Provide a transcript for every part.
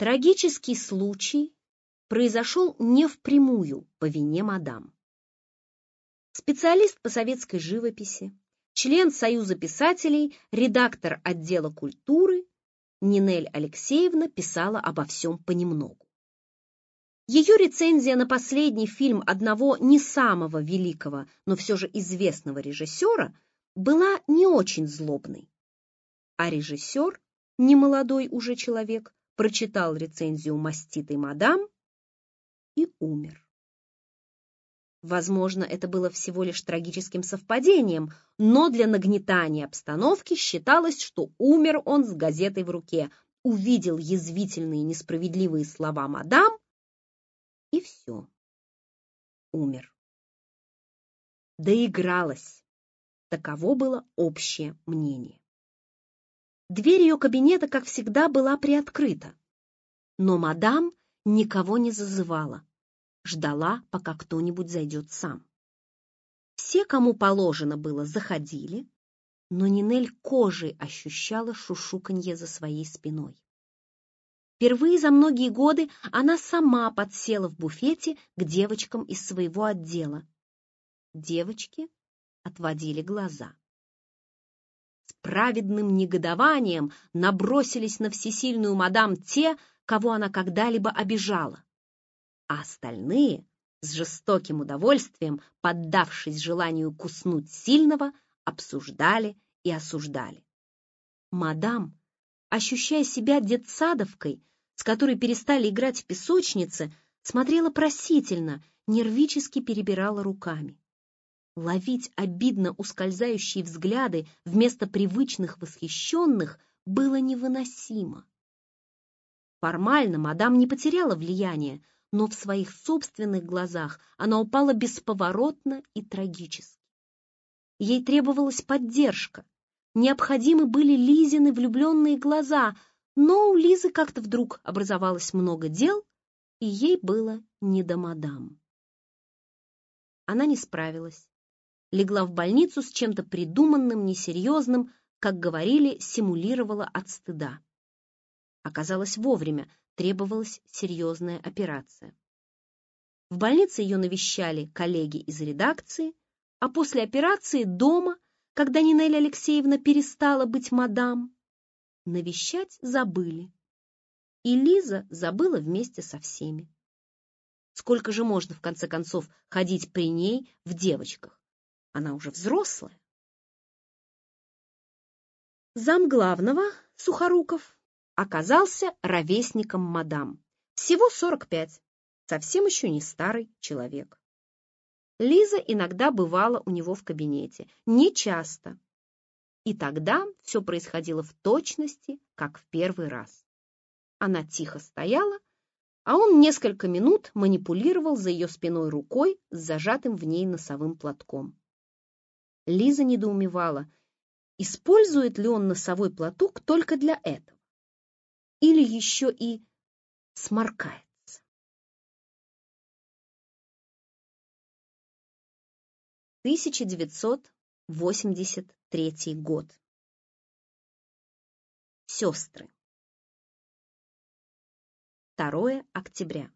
Трагический случай произошел не впрямую по вине мадам. Специалист по советской живописи, член Союза писателей, редактор отдела культуры Нинель Алексеевна писала обо всем понемногу. Ее рецензия на последний фильм одного не самого великого, но все же известного режиссера была не очень злобной. А режиссер, немолодой уже человек, прочитал рецензию маститой мадам и умер. Возможно, это было всего лишь трагическим совпадением, но для нагнетания обстановки считалось, что умер он с газетой в руке, увидел язвительные несправедливые слова мадам, и все. Умер. Доигралась. Таково было общее мнение. Дверь ее кабинета, как всегда, была приоткрыта, но мадам никого не зазывала, ждала, пока кто-нибудь зайдет сам. Все, кому положено было, заходили, но Нинель кожей ощущала шушуканье за своей спиной. Впервые за многие годы она сама подсела в буфете к девочкам из своего отдела. Девочки отводили глаза. С праведным негодованием набросились на всесильную мадам те, кого она когда-либо обижала, а остальные, с жестоким удовольствием, поддавшись желанию куснуть сильного, обсуждали и осуждали. Мадам, ощущая себя детсадовкой, с которой перестали играть в песочнице, смотрела просительно, нервически перебирала руками. Ловить обидно ускользающие взгляды вместо привычных восхищенных было невыносимо. Формально мадам не потеряла влияния, но в своих собственных глазах она упала бесповоротно и трагически. Ей требовалась поддержка, необходимы были Лизины влюбленные глаза, но у Лизы как-то вдруг образовалось много дел, и ей было не до мадам. Она не справилась. Легла в больницу с чем-то придуманным, несерьезным, как говорили, симулировала от стыда. Оказалось вовремя, требовалась серьезная операция. В больнице ее навещали коллеги из редакции, а после операции дома, когда Нинель Алексеевна перестала быть мадам, навещать забыли. И Лиза забыла вместе со всеми. Сколько же можно, в конце концов, ходить при ней в девочках? Она уже взрослая. Замглавного, Сухоруков, оказался ровесником мадам. Всего 45, совсем еще не старый человек. Лиза иногда бывала у него в кабинете, не часто. И тогда все происходило в точности, как в первый раз. Она тихо стояла, а он несколько минут манипулировал за ее спиной рукой с зажатым в ней носовым платком. Лиза недоумевала, использует ли он носовой платок только для этого, или еще и сморкается. 1983 год. Сестры. 2 октября.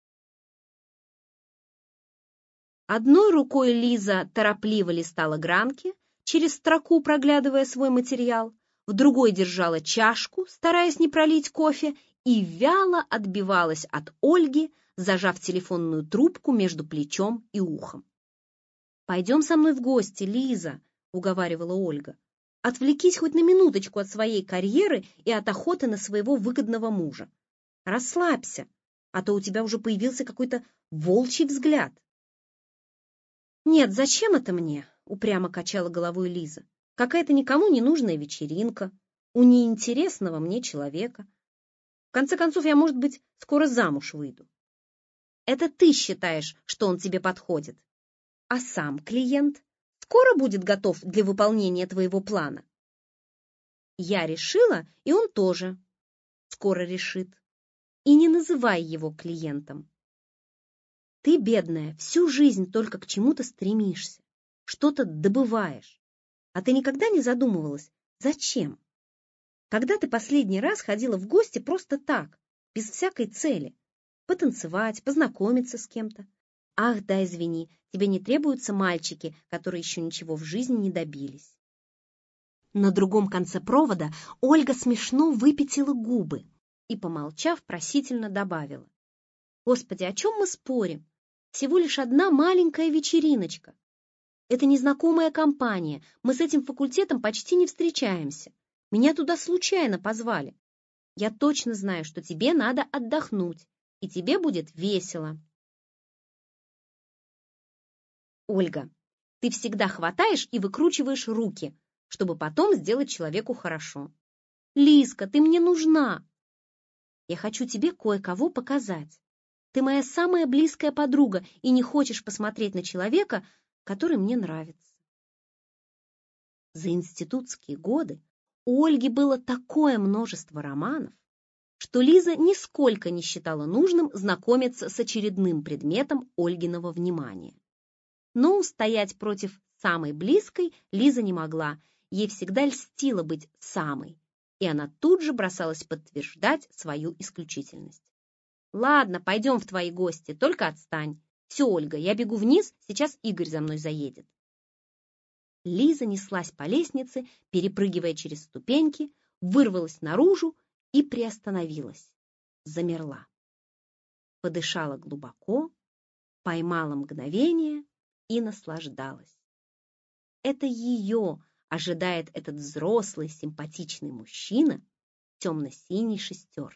Одной рукой Лиза торопливо листала гранки, через строку проглядывая свой материал, в другой держала чашку, стараясь не пролить кофе, и вяло отбивалась от Ольги, зажав телефонную трубку между плечом и ухом. «Пойдем со мной в гости, Лиза», — уговаривала Ольга. «Отвлекись хоть на минуточку от своей карьеры и от охоты на своего выгодного мужа. Расслабься, а то у тебя уже появился какой-то волчий взгляд». «Нет, зачем это мне?» — упрямо качала головой Лиза. «Какая-то никому не нужная вечеринка у неинтересного мне человека. В конце концов, я, может быть, скоро замуж выйду. Это ты считаешь, что он тебе подходит. А сам клиент скоро будет готов для выполнения твоего плана. Я решила, и он тоже скоро решит. И не называй его клиентом. Ты, бедная, всю жизнь только к чему-то стремишься, что-то добываешь. А ты никогда не задумывалась, зачем? Когда ты последний раз ходила в гости просто так, без всякой цели. Потанцевать, познакомиться с кем-то. Ах, да, извини, тебе не требуются мальчики, которые еще ничего в жизни не добились. На другом конце провода Ольга смешно выпятила губы и, помолчав, просительно добавила: «Господи, о чем мы спорим? Всего лишь одна маленькая вечериночка. Это незнакомая компания, мы с этим факультетом почти не встречаемся. Меня туда случайно позвали. Я точно знаю, что тебе надо отдохнуть, и тебе будет весело». Ольга, ты всегда хватаешь и выкручиваешь руки, чтобы потом сделать человеку хорошо. Лизка, ты мне нужна. Я хочу тебе кое-кого показать. Ты моя самая близкая подруга и не хочешь посмотреть на человека, который мне нравится. За институтские годы у Ольги было такое множество романов, что Лиза нисколько не считала нужным знакомиться с очередным предметом Ольгиного внимания. Но устоять против самой близкой Лиза не могла, ей всегда льстило быть самой, и она тут же бросалась подтверждать свою исключительность. «Ладно, пойдем в твои гости, только отстань. Все, Ольга, я бегу вниз, сейчас Игорь за мной заедет». Лиза неслась по лестнице, перепрыгивая через ступеньки, вырвалась наружу и приостановилась. Замерла. Подышала глубоко, поймала мгновение и наслаждалась. Это ее ожидает этот взрослый, симпатичный мужчина в темно-синей шестерке.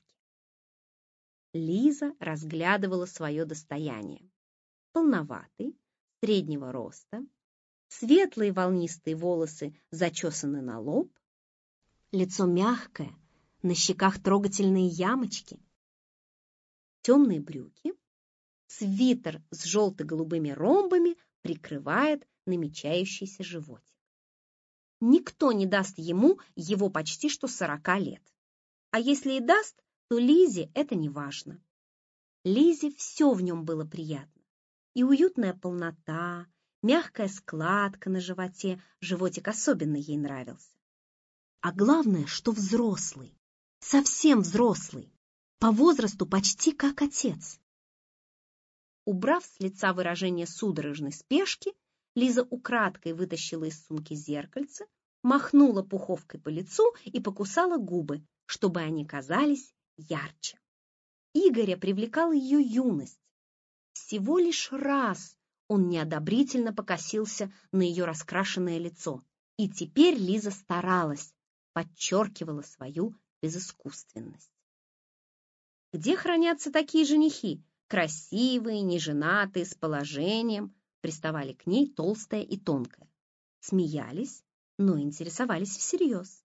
Лиза разглядывала свое достояние. Полноватый, среднего роста, светлые волнистые волосы зачесаны на лоб, лицо мягкое, на щеках трогательные ямочки, темные брюки, свитер с желто-голубыми ромбами прикрывает намечающийся животик. Никто не даст ему его почти что 40 лет. А если и даст, то Лизе это не важно. Лизе все в нем было приятно. И уютная полнота, мягкая складка на животе, животик особенно ей нравился. А главное, что взрослый, совсем взрослый, по возрасту почти как отец. Убрав с лица выражение судорожной спешки, Лиза украдкой вытащила из сумки зеркальце, махнула пуховкой по лицу и покусала губы, чтобы они казались ярче. Игоря привлекала ее юность. Всего лишь раз он неодобрительно покосился на ее раскрашенное лицо, и теперь Лиза старалась, подчеркивала свою безыскусственность. Где хранятся такие женихи? Красивые, неженатые, с положением, приставали к ней толстая и тонкая. Смеялись, но интересовались всерьез.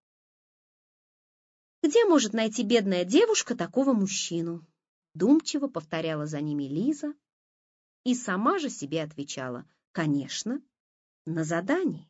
Где может найти бедная девушка такого мужчину? Думчиво повторяла за ними Лиза и сама же себе отвечала: конечно, на задании.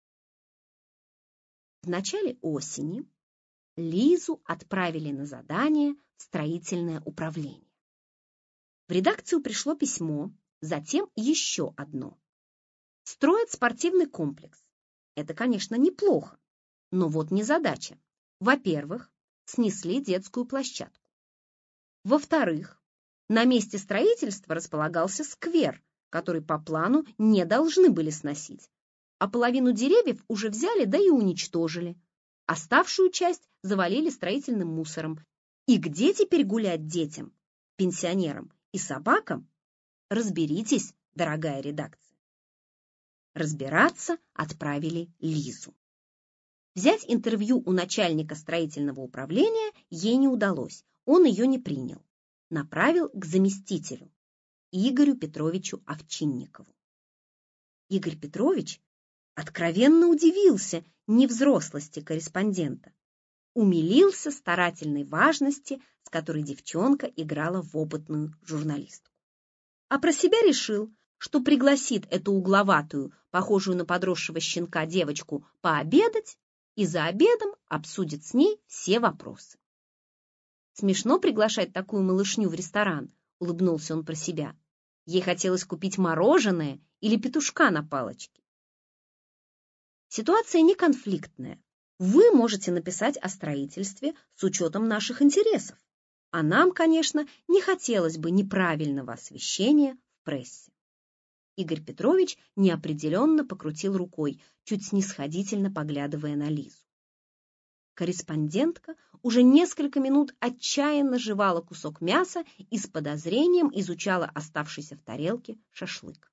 В начале осени Лизу отправили на задание в строительное управление. В редакцию пришло письмо, затем еще одно. Строят спортивный комплекс. Это, конечно, неплохо, но вот незадача. Во-первых, снесли детскую площадку. Во-вторых, на месте строительства располагался сквер, который по плану не должны были сносить, а половину деревьев уже взяли, да и уничтожили. Оставшую часть завалили строительным мусором. И где теперь гулять детям, пенсионерам и собакам? Разберитесь, дорогая редакция. Разбираться отправили Лизу. Взять интервью у начальника строительного управления ей не удалось, он ее не принял. Направил к заместителю, Игорю Петровичу Овчинникову. Игорь Петрович откровенно удивился невзрослости корреспондента, умилился старательной важности, с которой девчонка играла в опытную журналистку. А про себя решил, что пригласит эту угловатую, похожую на подросшего щенка девочку, пообедать и за обедом обсудит с ней все вопросы. Смешно приглашать такую малышню в ресторан, улыбнулся он про себя. Ей хотелось купить мороженое или петушка на палочке. Ситуация не конфликтная. Вы можете написать о строительстве с учетом наших интересов. А нам, конечно, не хотелось бы неправильного освещения в прессе. Игорь Петрович неопределенно покрутил рукой, чуть снисходительно поглядывая на Лизу. Корреспондентка уже несколько минут отчаянно жевала кусок мяса и с подозрением изучала оставшийся в тарелке шашлык.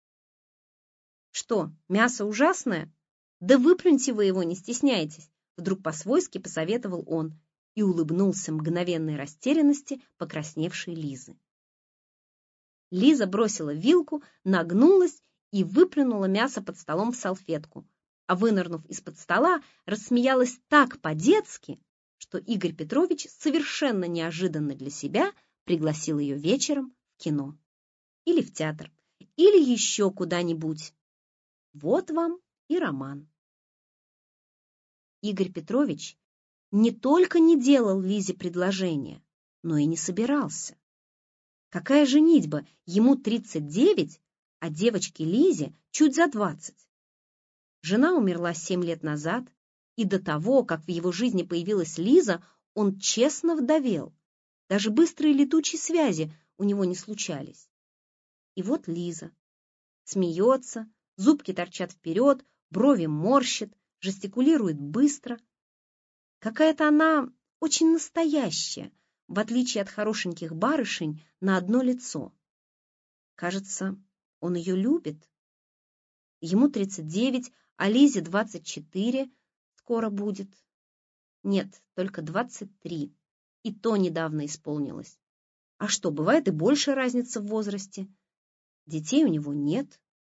«Что, мясо ужасное? Да выплюньте вы его, не стесняйтесь!» Вдруг по-свойски посоветовал он и улыбнулся мгновенной растерянности покрасневшей Лизы. Лиза бросила вилку, нагнулась и выплюнула мясо под столом в салфетку, а, вынырнув из-под стола, рассмеялась так по-детски, что Игорь Петрович совершенно неожиданно для себя пригласил ее вечером в кино. Или в театр, или еще куда-нибудь. Вот вам и роман. Игорь Петрович не только не делал Лизе предложение, но и не собирался. Какая женитьба? Ему 39, а девочке Лизе чуть за 20. Жена умерла 7 лет назад, и до того, как в его жизни появилась Лиза, он честно вдовел. Даже быстрые летучие связи у него не случались. И вот Лиза смеется, зубки торчат вперед, брови морщит, жестикулирует быстро. Какая-то она очень настоящая, в отличие от хорошеньких барышень, на одно лицо. Кажется, он ее любит. Ему 39, а Лизе 24 скоро будет. Нет, только 23. И то недавно исполнилось. А что, бывает и больше разница в возрасте. Детей у него нет.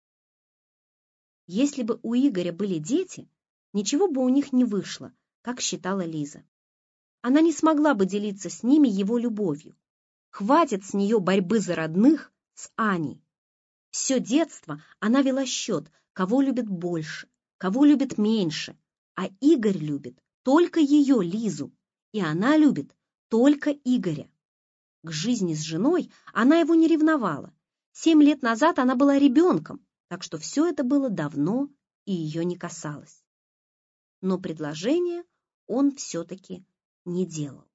Если бы у Игоря были дети, ничего бы у них не вышло, как считала Лиза. Она не смогла бы делиться с ними его любовью. Хватит с нее борьбы за родных с Аней. Все детство она вела счет, кого любит больше, кого любит меньше, а Игорь любит только ее, Лизу, и она любит только Игоря. К жизни с женой она его не ревновала. 7 лет назад она была ребенком, так что все это было давно и ее не касалось. Но предложение он все-таки не делал.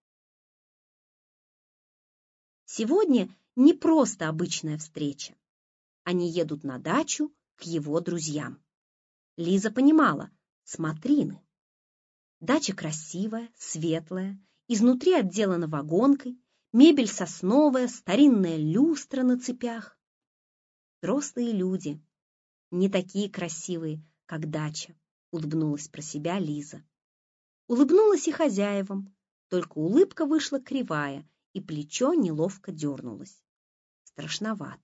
Сегодня не просто обычная встреча. Они едут на дачу к его друзьям. Лиза понимала, смотрины. Дача красивая, светлая, изнутри отделана вагонкой, мебель сосновая, старинная люстра на цепях. Взрослые люди, не такие красивые, как дача, улыбнулась про себя Лиза. Улыбнулась и хозяевам, только улыбка вышла кривая, и плечо неловко дернулось. Страшновато.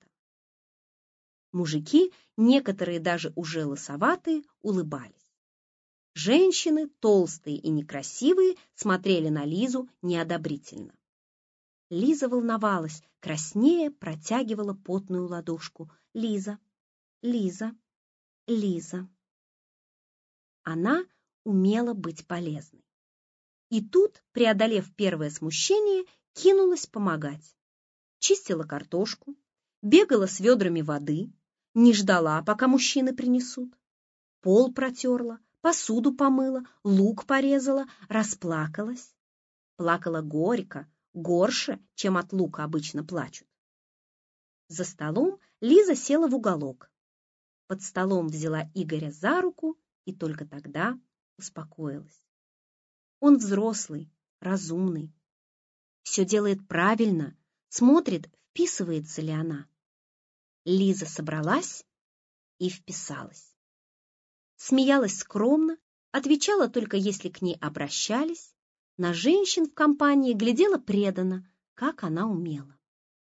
Мужики, некоторые даже уже лысоватые, улыбались. Женщины, толстые и некрасивые, смотрели на Лизу неодобрительно. Лиза волновалась, краснея протягивала потную ладошку. Лиза, Лиза, Лиза. Она умела быть полезной. И тут, преодолев первое смущение, кинулась помогать. Чистила картошку, бегала с ведрами воды, не ждала, пока мужчины принесут. Пол протерла, посуду помыла, лук порезала, расплакалась. Плакала горько, горше, чем от лука обычно плачут. За столом Лиза села в уголок. Под столом взяла Игоря за руку и только тогда успокоилась. Он взрослый, разумный. Все делает правильно, смотрит, вписывается ли она. Лиза собралась и вписалась. Смеялась скромно, отвечала только если к ней обращались, на женщин в компании глядела преданно, как она умела.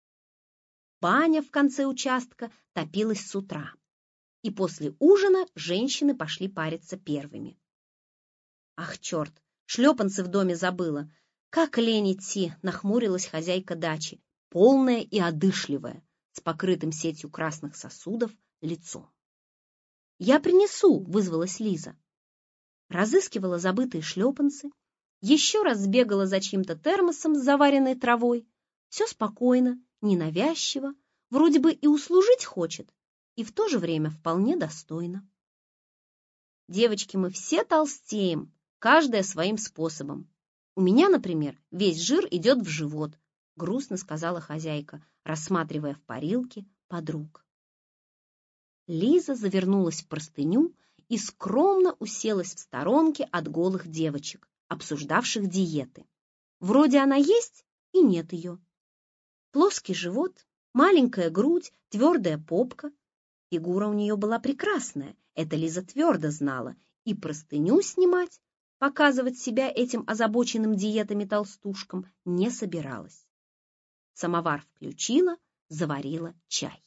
Баня в конце участка топилась с утра, и после ужина женщины пошли париться первыми. Ах, черт, шлепанцы в доме забыла. Как лень идти, нахмурилась хозяйка дачи, полная и одышливая, с покрытым сетью красных сосудов лицом. «Я принесу», — вызвалась Лиза. Разыскивала забытые шлепанцы, еще раз сбегала за чьим-то термосом с заваренной травой. Все спокойно, ненавязчиво, вроде бы и услужить хочет, и в то же время вполне достойно. Девочки, мы все толстеем, каждая своим способом. У меня, например, весь жир идет в живот, грустно сказала хозяйка, рассматривая в парилке подруг. Лиза завернулась в простыню и скромно уселась в сторонке от голых девочек, обсуждавших диеты. Вроде она есть и нет ее. Плоский живот, маленькая грудь, твердая попка. Фигура у нее была прекрасная, это Лиза твердо знала, и простыню снимать, показывать себя этим озабоченным диетами толстушкам не собиралась. Самовар включила, заварила чай.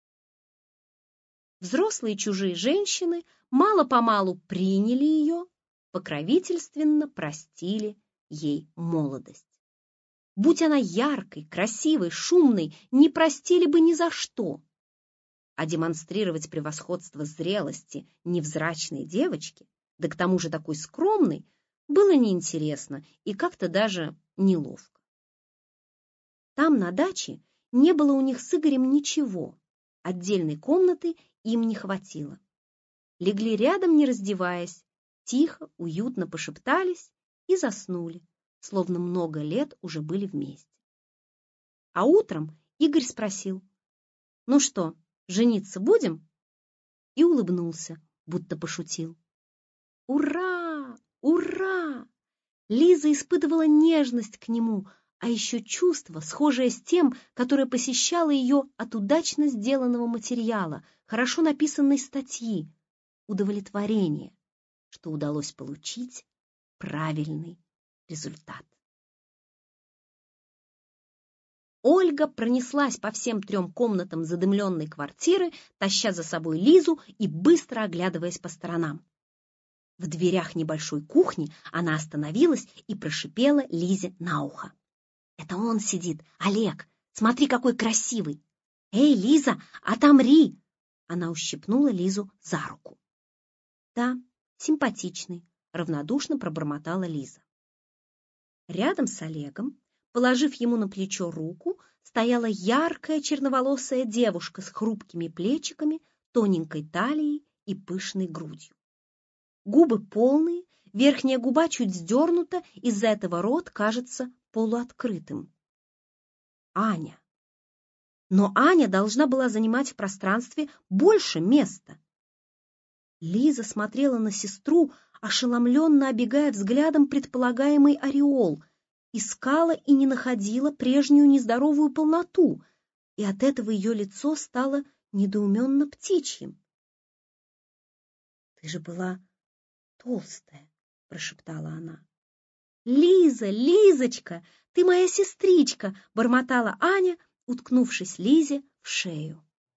Взрослые чужие женщины мало-помалу приняли ее, покровительственно простили ей молодость. Будь она яркой, красивой, шумной, не простили бы ни за что. А демонстрировать превосходство зрелости невзрачной девочки, да к тому же такой скромной, было неинтересно и как-то даже неловко. Там, на даче, не было у них с Игорем ничего, отдельной комнаты им не хватило. Легли рядом, не раздеваясь, тихо, уютно пошептались и заснули, словно много лет уже были вместе. А утром Игорь спросил: «Ну что, жениться будем?» И улыбнулся, будто пошутил. «Ура! Ура!» Лиза испытывала нежность к нему, а еще чувство, схожее с тем, которое посещало ее от удачно сделанного материала, хорошо написанной статьи, удовлетворение, что удалось получить правильный результат. Ольга пронеслась по всем 3 комнатам задымленной квартиры, таща за собой Лизу и быстро оглядываясь по сторонам. В дверях небольшой кухни она остановилась и прошипела Лизе на ухо: «Это он сидит, Олег, смотри, какой красивый! Эй, Лиза, отомри!» Она ущипнула Лизу за руку. «Да, симпатичный», — равнодушно пробормотала Лиза. Рядом с Олегом, положив ему на плечо руку, стояла яркая черноволосая девушка с хрупкими плечиками, тоненькой талией и пышной грудью. Губы полные, верхняя губа чуть вздернута, из-за этого рот кажется полуоткрытым. Аня. Но Аня должна была занимать в пространстве больше места. Лиза смотрела на сестру, ошеломленно обегая взглядом предполагаемый ореол, искала и не находила прежнюю нездоровую полноту, и от этого ее лицо стало недоуменно птичьим. «Ты же была толстая», — прошептала она. «Лиза, Лизочка, ты моя сестричка», — бормотала Аня, уткнувшись Лизе в шею.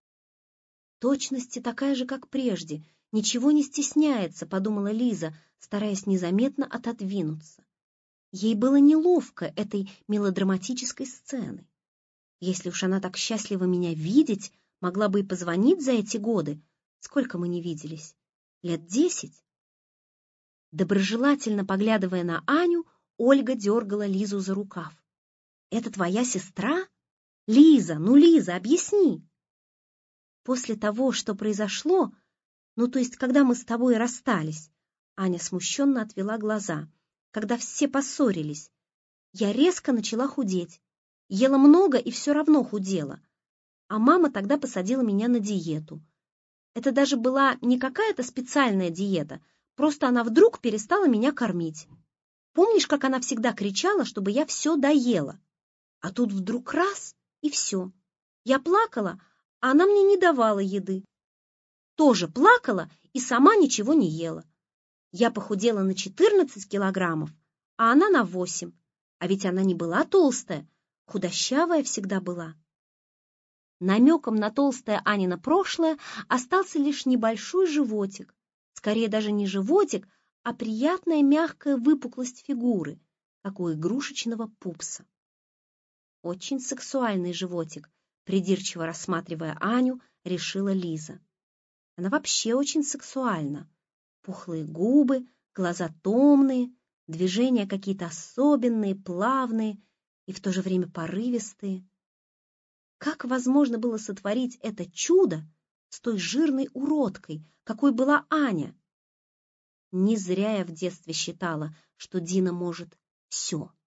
В точности такая же, как прежде, ничего не стесняется, подумала Лиза, стараясь незаметно отодвинуться. Ей было неловко этой мелодраматической сцены. Если уж она так счастлива меня видеть, могла бы и позвонить за эти годы. Сколько мы не виделись? 10 лет? Доброжелательно поглядывая на Аню, Ольга дергала Лизу за рукав. «Это твоя сестра? Лиза, ну, Лиза, объясни!» «После того, что произошло, ну, то есть, когда мы с тобой расстались», Аня смущенно отвела глаза, «когда все поссорились, я резко начала худеть. Ела много и все равно худела. А мама тогда посадила меня на диету. Это даже была не какая-то специальная диета, просто она вдруг перестала меня кормить. Помнишь, как она всегда кричала, чтобы я все доела? А тут вдруг раз — и все. Я плакала, а она мне не давала еды. Тоже плакала и сама ничего не ела. Я похудела на 14 килограммов, а она на 8. А ведь она не была толстая, худощавая всегда была». Намеком на толстое Анина прошлое остался лишь небольшой животик, скорее даже не животик, а приятная мягкая выпуклость фигуры, как у игрушечного пупса. Очень сексуальный животик, придирчиво рассматривая Аню, решила Лиза. Она вообще очень сексуальна. Пухлые губы, глаза томные, движения какие-то особенные, плавные и в то же время порывистые. Как возможно было сотворить это чудо с той жирной уродкой, какой была Аня? Не зря я в детстве считала, что Дина может все.